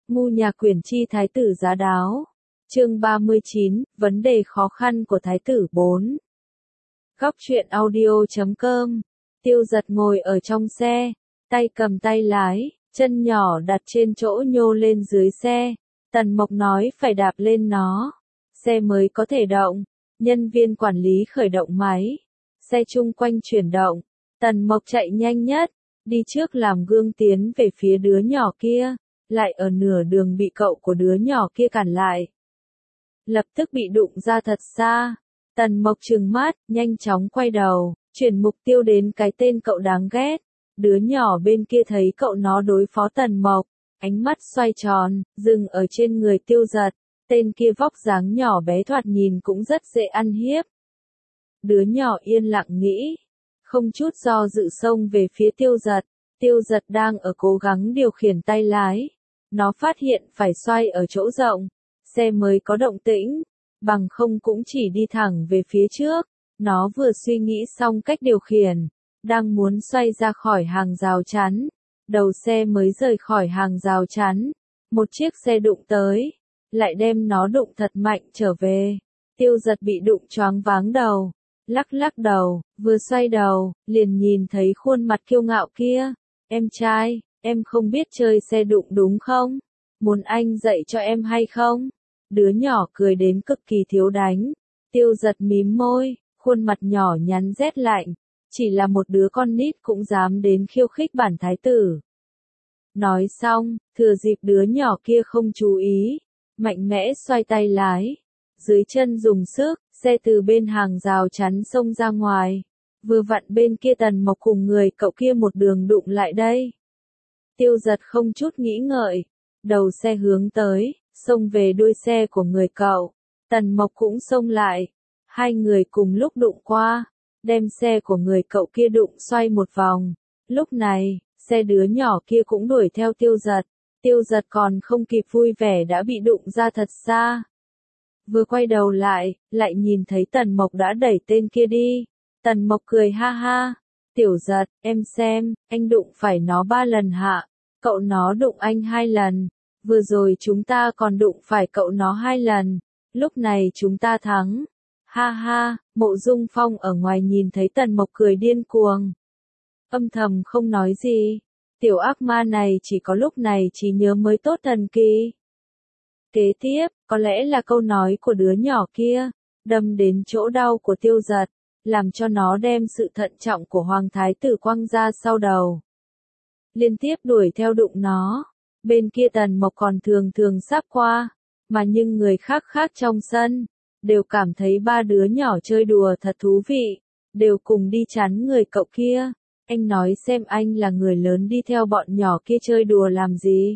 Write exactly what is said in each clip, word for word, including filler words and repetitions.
Ngu nhà quyển chi thái tử giá đáo. Chương ba mươi chín, vấn đề khó khăn của thái tử bốn. Góc truyện audio chấm com. Tiêu Giật ngồi ở trong xe, tay cầm tay lái, chân nhỏ đặt trên chỗ nhô lên dưới xe. Tần Mộc nói phải đạp lên nó, xe mới có thể động. Nhân viên quản lý khởi động máy, xe chung quanh chuyển động. Tần Mộc chạy nhanh nhất, đi trước làm gương tiến về phía đứa nhỏ kia, lại ở nửa đường bị cậu của đứa nhỏ kia cản lại. Lập tức bị đụng ra thật xa. Tần Mộc trừng mắt, nhanh chóng quay đầu, chuyển mục tiêu đến cái tên cậu đáng ghét. Đứa nhỏ bên kia thấy cậu nó đối phó Tần Mộc, ánh mắt xoay tròn, dừng ở trên người Tiêu Giật. Tên kia vóc dáng nhỏ bé thoạt nhìn cũng rất dễ ăn hiếp. Đứa nhỏ yên lặng nghĩ, không chút do dự xông về phía Tiêu Giật. Tiêu Giật đang ở cố gắng điều khiển tay lái. Nó phát hiện phải xoay ở chỗ rộng, xe mới có động tĩnh, bằng không cũng chỉ đi thẳng về phía trước. Nó vừa suy nghĩ xong cách điều khiển, đang muốn xoay ra khỏi hàng rào chắn. Đầu xe mới rời khỏi hàng rào chắn, một chiếc xe đụng tới, lại đem nó đụng thật mạnh trở về. Tiêu Giật bị đụng choáng váng đầu, lắc lắc đầu, vừa xoay đầu, liền nhìn thấy khuôn mặt kiêu ngạo kia. Em trai, em không biết chơi xe đụng đúng không? Muốn anh dạy cho em hay không? Đứa nhỏ cười đến cực kỳ thiếu đánh. Tiêu Giật mím môi, khuôn mặt nhỏ nhắn rét lạnh. Chỉ là một đứa con nít cũng dám đến khiêu khích bản thái tử. Nói xong, thừa dịp đứa nhỏ kia không chú ý, mạnh mẽ xoay tay lái. Dưới chân dùng sức, xe từ bên hàng rào chắn xông ra ngoài. Vừa vặn bên kia Tần Mộc cùng người cậu kia một đường đụng lại đây. Tiêu Giật không chút nghĩ ngợi, đầu xe hướng tới, xông về đuôi xe của người cậu. Tần Mộc cũng xông lại, hai người cùng lúc đụng qua, đem xe của người cậu kia đụng xoay một vòng. Lúc này, xe đứa nhỏ kia cũng đuổi theo Tiêu Giật. Tiêu Giật còn không kịp vui vẻ đã bị đụng ra thật xa. Vừa quay đầu lại, lại nhìn thấy Tần Mộc đã đẩy tên kia đi. Tần Mộc cười ha ha. Tiểu Giật, em xem, anh đụng phải nó ba lần hạ. Cậu nó đụng anh hai lần. Vừa rồi chúng ta còn đụng phải cậu nó hai lần. Lúc này chúng ta thắng. Ha ha, Mộ Dung Phong ở ngoài nhìn thấy Tần Mộc cười điên cuồng. Âm thầm không nói gì. Tiểu ác ma này chỉ có lúc này trí nhớ mới tốt thần kỳ. Kế tiếp, có lẽ là câu nói của đứa nhỏ kia, đâm đến chỗ đau của Tiêu Giật, làm cho nó đem sự thận trọng của Hoàng Thái tử quăng ra sau đầu. Liên tiếp đuổi theo đụng nó, bên kia Tần Mộc còn thường thường sắp qua, mà nhưng người khác khác trong sân, đều cảm thấy ba đứa nhỏ chơi đùa thật thú vị, đều cùng đi chắn người cậu kia. Anh nói xem anh là người lớn đi theo bọn nhỏ kia chơi đùa làm gì.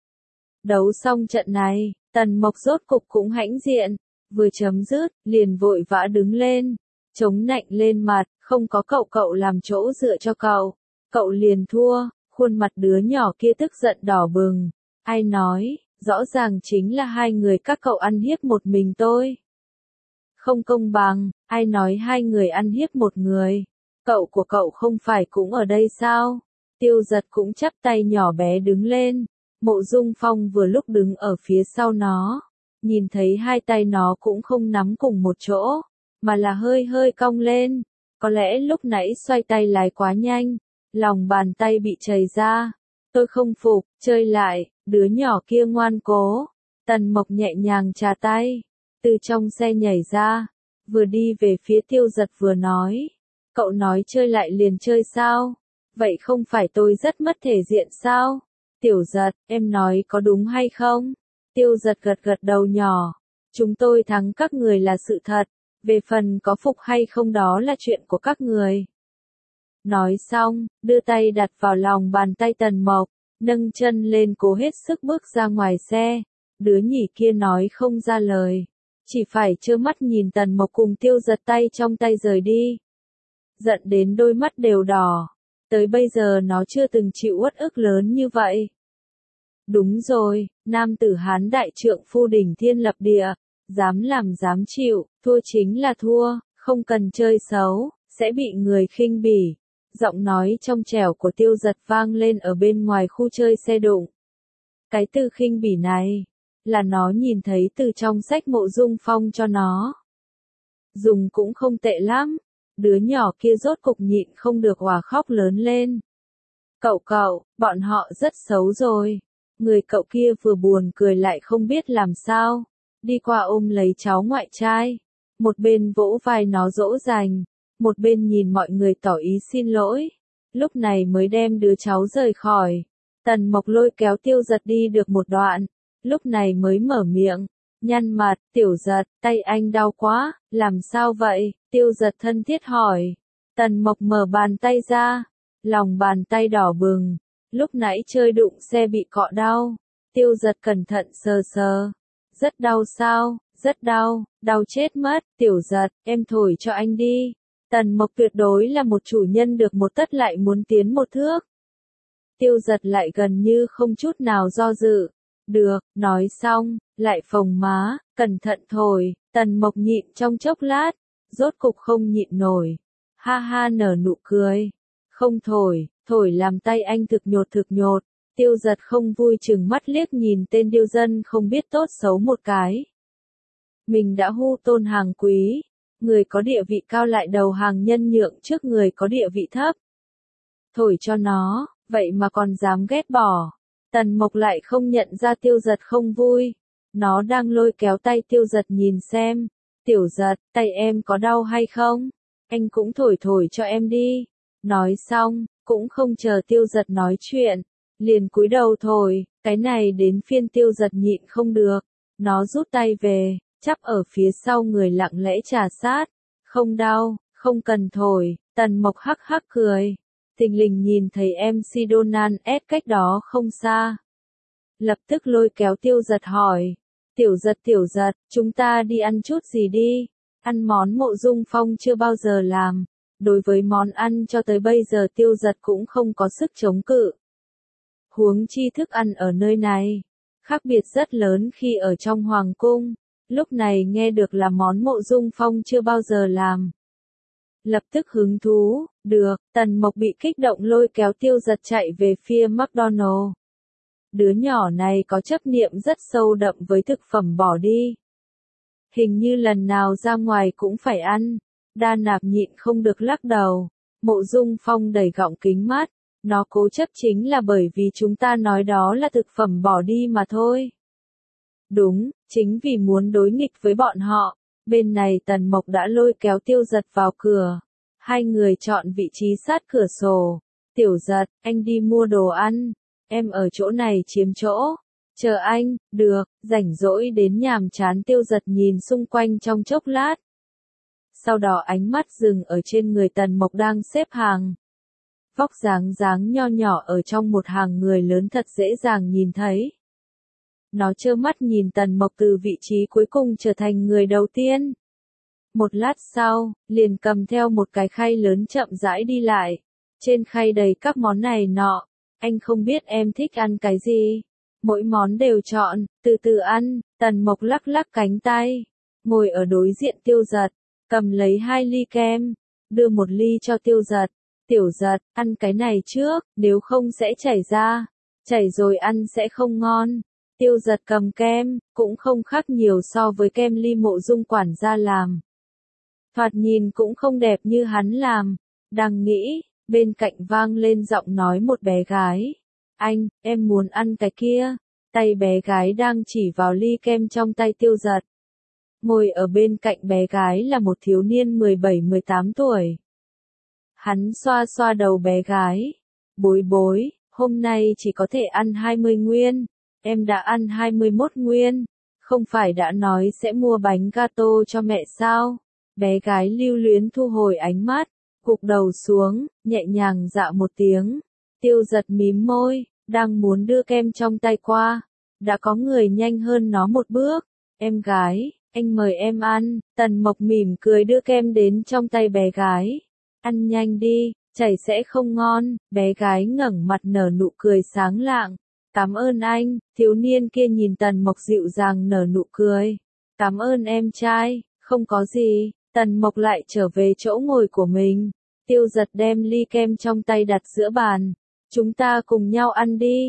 Đấu xong trận này, Tần Mộc rốt cục cũng hãnh diện, vừa chấm dứt, liền vội vã đứng lên, chống nạnh lên mặt, không có cậu cậu làm chỗ dựa cho cậu, cậu liền thua. Khuôn mặt đứa nhỏ kia tức giận đỏ bừng. Ai nói, rõ ràng chính là hai người các cậu ăn hiếp một mình tôi. Không công bằng, ai nói hai người ăn hiếp một người. Cậu của cậu không phải cũng ở đây sao? Tiêu Giật cũng chắp tay nhỏ bé đứng lên. Mộ Dung Phong vừa lúc đứng ở phía sau nó, nhìn thấy hai tay nó cũng không nắm cùng một chỗ, mà là hơi hơi cong lên. Có lẽ lúc nãy xoay tay lái quá nhanh, lòng bàn tay bị chảy ra. Tôi không phục, chơi lại. Đứa nhỏ kia ngoan cố. Tần Mộc nhẹ nhàng chà tay, từ trong xe nhảy ra, vừa đi về phía Tiêu Giật vừa nói. Cậu nói chơi lại liền chơi sao? Vậy không phải tôi rất mất thể diện sao? Tiểu Giật, em nói có đúng hay không? Tiêu Giật gật gật đầu nhỏ. Chúng tôi thắng các người là sự thật, về phần có phục hay không đó là chuyện của các người. Nói xong, đưa tay đặt vào lòng bàn tay Tần Mộc, nâng chân lên cố hết sức bước ra ngoài xe. Đứa nhỉ kia nói không ra lời, chỉ phải trơ mắt nhìn Tần Mộc cùng Tiêu Giật tay trong tay rời đi. Giận đến đôi mắt đều đỏ, tới bây giờ nó chưa từng chịu uất ức lớn như vậy. Đúng rồi, nam tử Hán đại trượng phu đỉnh thiên lập địa, dám làm dám chịu, thua chính là thua, không cần chơi xấu, sẽ bị người khinh bỉ. Giọng nói trong trẻo của Tiêu Giật vang lên ở bên ngoài khu chơi xe đụng. Cái từ khinh bỉ này, là nó nhìn thấy từ trong sách Mộ Dung Phong cho nó. Dùng cũng không tệ lắm, đứa nhỏ kia rốt cục nhịn không được òa khóc lớn lên. Cậu cậu, bọn họ rất xấu rồi. Người cậu kia vừa buồn cười lại không biết làm sao, đi qua ôm lấy cháu ngoại trai, một bên vỗ vai nó dỗ dành, một bên nhìn mọi người tỏ ý xin lỗi, lúc này mới đem đứa cháu rời khỏi. Tần Mộc lôi kéo Tiêu Giật đi được một đoạn, lúc này mới mở miệng, nhăn mặt, Tiểu Giật, tay anh đau quá, làm sao vậy? Tiêu Giật thân thiết hỏi. Tần Mộc mở bàn tay ra, lòng bàn tay đỏ bừng, lúc nãy chơi đụng xe bị cọ đau. Tiêu Giật cẩn thận sờ sờ, rất đau sao? Rất đau, đau chết mất. Tiểu Giật, em thổi cho anh đi. Tần Mộc tuyệt đối là một chủ nhân được một tấc lại muốn tiến một thước. Tiêu Giật lại gần như không chút nào do dự. Được, nói xong, lại phồng má, cẩn thận thổi. Tần Mộc nhịn trong chốc lát, rốt cục không nhịn nổi. Ha ha nở nụ cười. Không thổi, thổi làm tay anh thực nhột thực nhột. Tiêu Giật không vui chừng mắt liếc nhìn tên điêu dân không biết tốt xấu một cái. Mình đã hu tôn hàng quý, người có địa vị cao lại đầu hàng nhân nhượng trước người có địa vị thấp. Thổi cho nó, vậy mà còn dám ghét bỏ. Tần Mộc lại không nhận ra Tiêu Giật không vui. Nó đang lôi kéo tay Tiêu Giật nhìn xem. Tiểu Giật, tay em có đau hay không? Anh cũng thổi thổi cho em đi. Nói xong, cũng không chờ Tiêu Giật nói chuyện, liền cúi đầu thổi. Cái này đến phiên Tiêu Giật nhịn không được. Nó rút tay về, chắp ở phía sau người lặng lẽ trà sát. Không đau, không cần thổi. Tần Mộc hắc hắc cười. Tình lình nhìn thấy em xê Donald S cách đó không xa. Lập tức lôi kéo Tiêu Giật hỏi. Tiểu Giật tiểu Giật, chúng ta đi ăn chút gì đi? Ăn món Mộ Dung Phong chưa bao giờ làm. Đối với món ăn cho tới bây giờ Tiêu Giật cũng không có sức chống cự. Huống chi thức ăn ở nơi này, khác biệt rất lớn khi ở trong Hoàng cung. Lúc này nghe được là món Mộ Dung Phong chưa bao giờ làm. Lập tức hứng thú, được, Tần Mộc bị kích động lôi kéo Tiêu Giật chạy về phía McDonald. Đứa nhỏ này có chấp niệm rất sâu đậm với thực phẩm bỏ đi. Hình như lần nào ra ngoài cũng phải ăn. Đa Nạp nhịn không được lắc đầu. Mộ Dung Phong đẩy gọng kính mắt. Nó cố chấp chính là bởi vì chúng ta nói đó là thực phẩm bỏ đi mà thôi. Đúng, chính vì muốn đối nghịch với bọn họ. Bên này Tần Mộc đã lôi kéo Tiêu Giật vào cửa. Hai người chọn vị trí sát cửa sổ. Tiểu Giật, anh đi mua đồ ăn. Em ở chỗ này chiếm chỗ. Chờ anh, được, rảnh rỗi đến nhàm chán. Tiêu Giật nhìn xung quanh trong chốc lát. Sau đó ánh mắt dừng ở trên người Tần Mộc đang xếp hàng. Vóc dáng dáng nho nhỏ ở trong một hàng người lớn thật dễ dàng nhìn thấy. Nó trơ mắt nhìn Tần Mộc từ vị trí cuối cùng trở thành người đầu tiên. Một lát sau, liền cầm theo một cái khay lớn chậm rãi đi lại. Trên khay đầy các món này nọ. Anh không biết em thích ăn cái gì. Mỗi món đều chọn, từ từ ăn. Tần Mộc lắc lắc cánh tay. Ngồi ở đối diện Tiêu Giật. Cầm lấy hai ly kem. Đưa một ly cho Tiêu Giật. Tiểu Giật, ăn cái này trước, nếu không sẽ chảy ra. Chảy rồi ăn sẽ không ngon. Tiêu Giật cầm kem, cũng không khác nhiều so với kem ly Mộ Dung quản gia làm. Thoạt nhìn cũng không đẹp như hắn làm. Đang nghĩ, bên cạnh vang lên giọng nói một bé gái. Anh, em muốn ăn cái kia. Tay bé gái đang chỉ vào ly kem trong tay Tiêu Giật. Ngồi ở bên cạnh bé gái là một thiếu niên mười bảy mười tám tuổi. Hắn xoa xoa đầu bé gái. Bối bối, hôm nay chỉ có thể ăn hai mươi nguyên. Em đã ăn hai mươi mốt nguyên. Không phải đã nói sẽ mua bánh gato cho mẹ sao? Bé gái lưu luyến thu hồi ánh mắt, gục đầu xuống, nhẹ nhàng dạ một tiếng. Tiêu Giật mím môi, đang muốn đưa kem trong tay qua. Đã có người nhanh hơn nó một bước. Em gái, anh mời em ăn. Tần Mộc mỉm cười đưa kem đến trong tay bé gái. Ăn nhanh đi, chảy sẽ không ngon. Bé gái ngẩng mặt nở nụ cười sáng lạng. Cảm ơn anh. Thiếu niên kia nhìn Tần Mộc dịu dàng nở nụ cười. Cảm ơn em trai. Không có gì. Tần Mộc lại trở về chỗ ngồi của mình. Tiêu Giật đem ly kem trong tay đặt giữa bàn. Chúng ta cùng nhau ăn đi.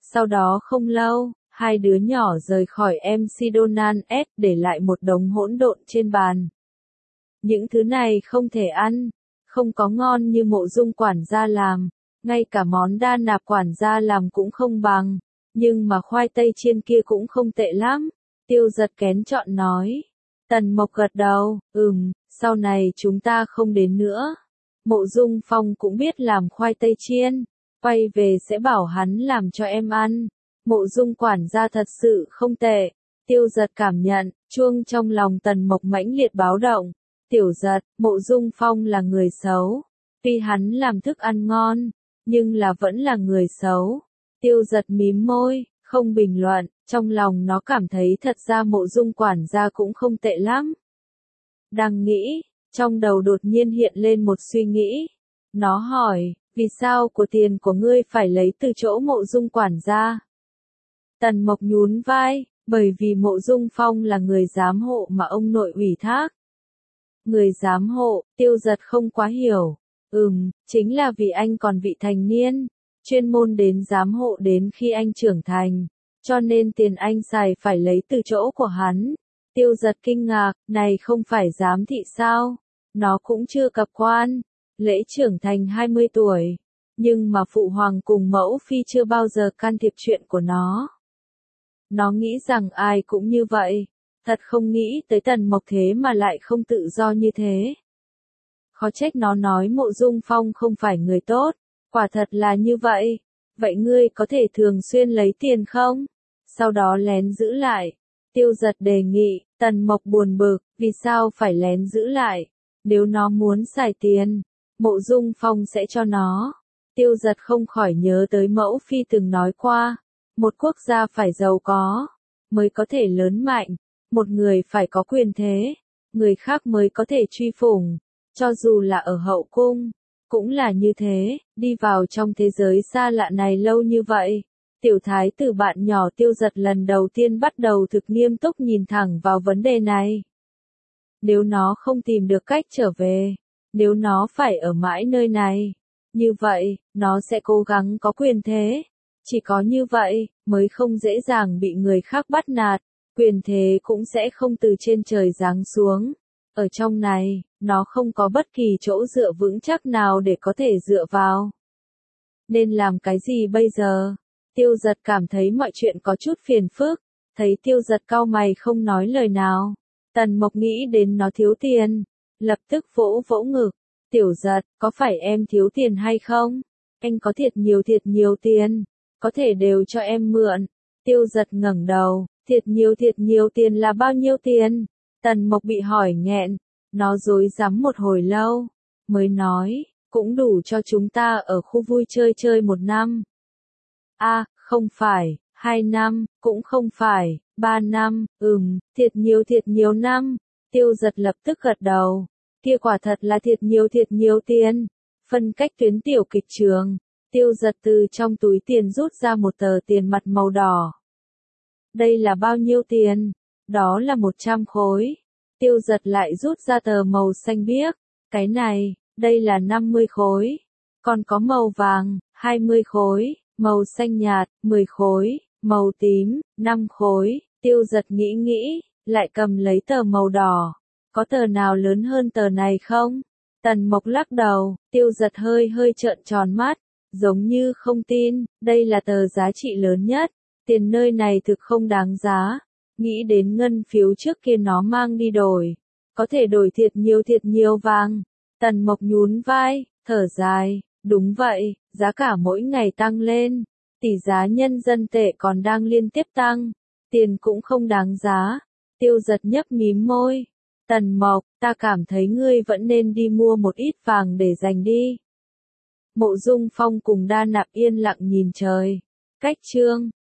Sau đó không lâu, hai đứa nhỏ rời khỏi em xê Donald S để lại một đống hỗn độn trên bàn. Những thứ này không thể ăn, không có ngon như Mộ Dung quản gia làm, ngay cả món đa nạp quản gia làm cũng không bằng, nhưng mà khoai tây chiên kia cũng không tệ lắm. Tiêu Giật kén chọn nói. Tần Mộc gật đầu, ừm, sau này chúng ta không đến nữa. Mộ Dung Phong cũng biết làm khoai tây chiên, quay về sẽ bảo hắn làm cho em ăn. Mộ Dung quản gia thật sự không tệ. Tiêu Giật cảm nhận, chuông trong lòng Tần Mộc mãnh liệt báo động. Tiểu Giật, Mộ Dung Phong là người xấu. Tuy hắn làm thức ăn ngon, nhưng là vẫn là người xấu. Tiêu Giật mím môi, không bình luận, trong lòng nó cảm thấy thật ra Mộ Dung quản gia cũng không tệ lắm. Đang nghĩ, trong đầu đột nhiên hiện lên một suy nghĩ. Nó hỏi, vì sao của tiền của ngươi phải lấy từ chỗ Mộ Dung quản gia? Tần Mộc nhún vai, bởi vì Mộ Dung Phong là người giám hộ mà ông nội ủy thác. Người giám hộ, Tiêu Giật không quá hiểu. Ừm, chính là vì anh còn vị thành niên, chuyên môn đến giám hộ đến khi anh trưởng thành, cho nên tiền anh xài phải lấy từ chỗ của hắn. Tiêu Giật kinh ngạc, này không phải giám thị sao? Nó cũng chưa cập quan, lễ trưởng thành hai mươi tuổi, nhưng mà phụ hoàng cùng mẫu phi chưa bao giờ can thiệp chuyện của nó. Nó nghĩ rằng ai cũng như vậy, thật không nghĩ tới Tần Mộc thế mà lại không tự do như thế. Khó trách nó nói Mộ Dung Phong không phải người tốt, quả thật là như vậy. Vậy ngươi có thể thường xuyên lấy tiền không? Sau đó lén giữ lại. Tiêu Giật đề nghị, Tần Mộc buồn bực, vì sao phải lén giữ lại? Nếu nó muốn xài tiền, Mộ Dung Phong sẽ cho nó. Tiêu Giật không khỏi nhớ tới mẫu phi từng nói qua, một quốc gia phải giàu có, mới có thể lớn mạnh, một người phải có quyền thế, người khác mới có thể truy phủng, cho dù là ở hậu cung, cũng là như thế, đi vào trong thế giới xa lạ này lâu như vậy. Tiểu thái tử bạn nhỏ Tiêu Giật lần đầu tiên bắt đầu thực nghiêm túc nhìn thẳng vào vấn đề này. Nếu nó không tìm được cách trở về, nếu nó phải ở mãi nơi này, như vậy, nó sẽ cố gắng có quyền thế. Chỉ có như vậy, mới không dễ dàng bị người khác bắt nạt, quyền thế cũng sẽ không từ trên trời giáng xuống. Ở trong này, nó không có bất kỳ chỗ dựa vững chắc nào để có thể dựa vào. Nên làm cái gì bây giờ? Tiêu Giật cảm thấy mọi chuyện có chút phiền phức, thấy Tiêu Giật cau mày không nói lời nào. Tần Mộc nghĩ đến nó thiếu tiền, lập tức vỗ vỗ ngực. Tiểu Giật, có phải em thiếu tiền hay không? Anh có thiệt nhiều thiệt nhiều tiền, có thể đều cho em mượn. Tiêu Giật ngẩng đầu, thiệt nhiều thiệt nhiều tiền là bao nhiêu tiền? Tần Mộc bị hỏi nghẹn, nó rối rắm một hồi lâu, mới nói, cũng đủ cho chúng ta ở khu vui chơi chơi một năm. A, à, không phải, hai năm, cũng không phải, ba năm, ừm, thiệt nhiều thiệt nhiều năm. Tiêu Giật lập tức gật đầu, kia quả thật là thiệt nhiều thiệt nhiều tiền. Phân cách tuyến tiểu kịch trường, Tiêu Giật từ trong túi tiền rút ra một tờ tiền mặt màu đỏ. Đây là bao nhiêu tiền? Đó là một trăm khối. Tiêu Giật lại rút ra tờ màu xanh biếc. Cái này, đây là năm mươi khối. Còn có màu vàng, hai mươi khối, màu xanh nhạt, mười khối, màu tím, năm khối. Tiêu Giật nghĩ nghĩ, lại cầm lấy tờ màu đỏ. Có tờ nào lớn hơn tờ này không? Tần Mộc lắc đầu, Tiêu Giật hơi hơi trợn tròn mắt, giống như không tin, đây là tờ giá trị lớn nhất. Tiền nơi này thực không đáng giá. Nghĩ đến ngân phiếu trước kia nó mang đi đổi, có thể đổi thiệt nhiều thiệt nhiều vàng. Tần Mộc nhún vai, thở dài, đúng vậy, giá cả mỗi ngày tăng lên, tỷ giá nhân dân tệ còn đang liên tiếp tăng, tiền cũng không đáng giá. Tiêu Giật nhấp mím môi, Tần Mộc, ta cảm thấy ngươi vẫn nên đi mua một ít vàng để dành đi. Mộ Dung Phong cùng Đa Nạp yên lặng nhìn trời. Cách chương